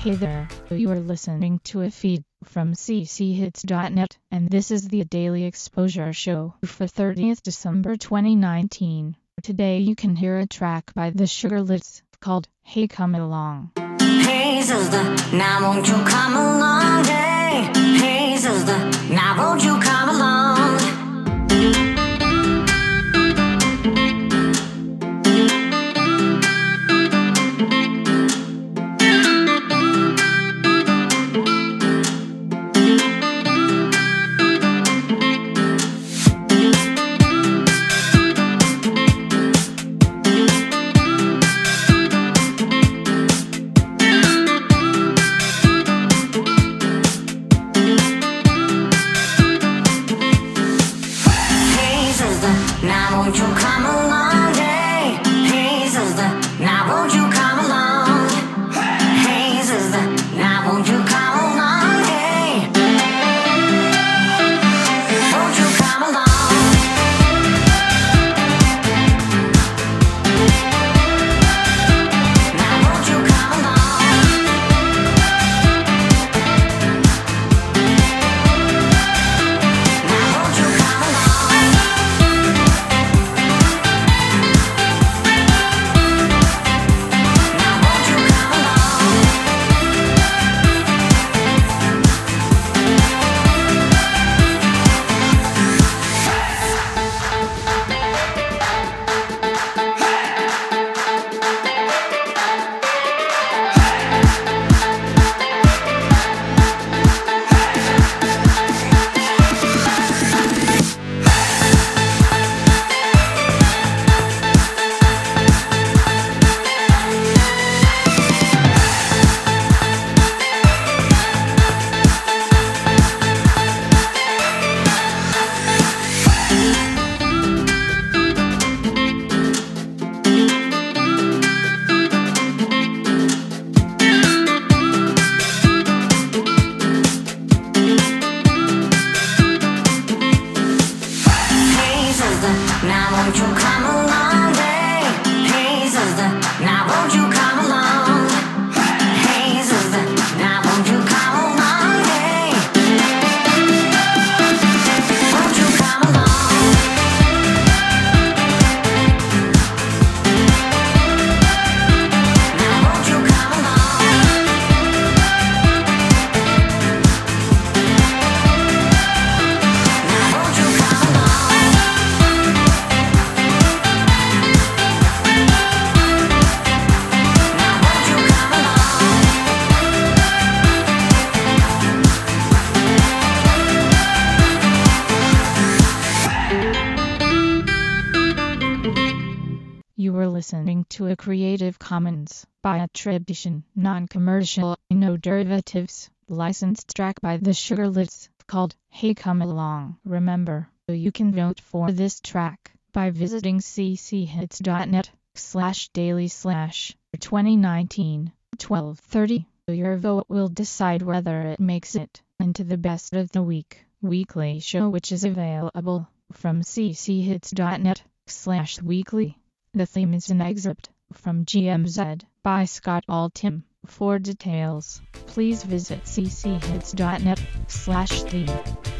Hey there, you are listening to a feed from cchits.net, and this is the Daily Exposure Show for 30th December 2019. Today you can hear a track by the Sugarlets called Hey Come Along. Hey sister, now won't you come along? Hey sister, now won't you come along? Now won't you come along? Hey sister, now won't you come along? Hey sister, now won't you come along? Hey, won't you come along? Now won't you come along? Now won't you come along? Now won't you come along? Hey sister, now won't you come along? Hey sister, now won't you come along? Hey, won't you come along? Now won't you come along? Now won't you come along? You were listening to a Creative Commons by attribution, non-commercial, no derivatives, licensed track by the Sugarlets called Hey Come Along. Remember, you can vote for this track by visiting cchits.net/daily/2019-1230. Your vote will decide whether it makes it into the Best of the Week weekly show, which is available from cchits.net/weekly. The theme is an excerpt from GMZ by Scott Altham. For details, please visit cchits.net/theme.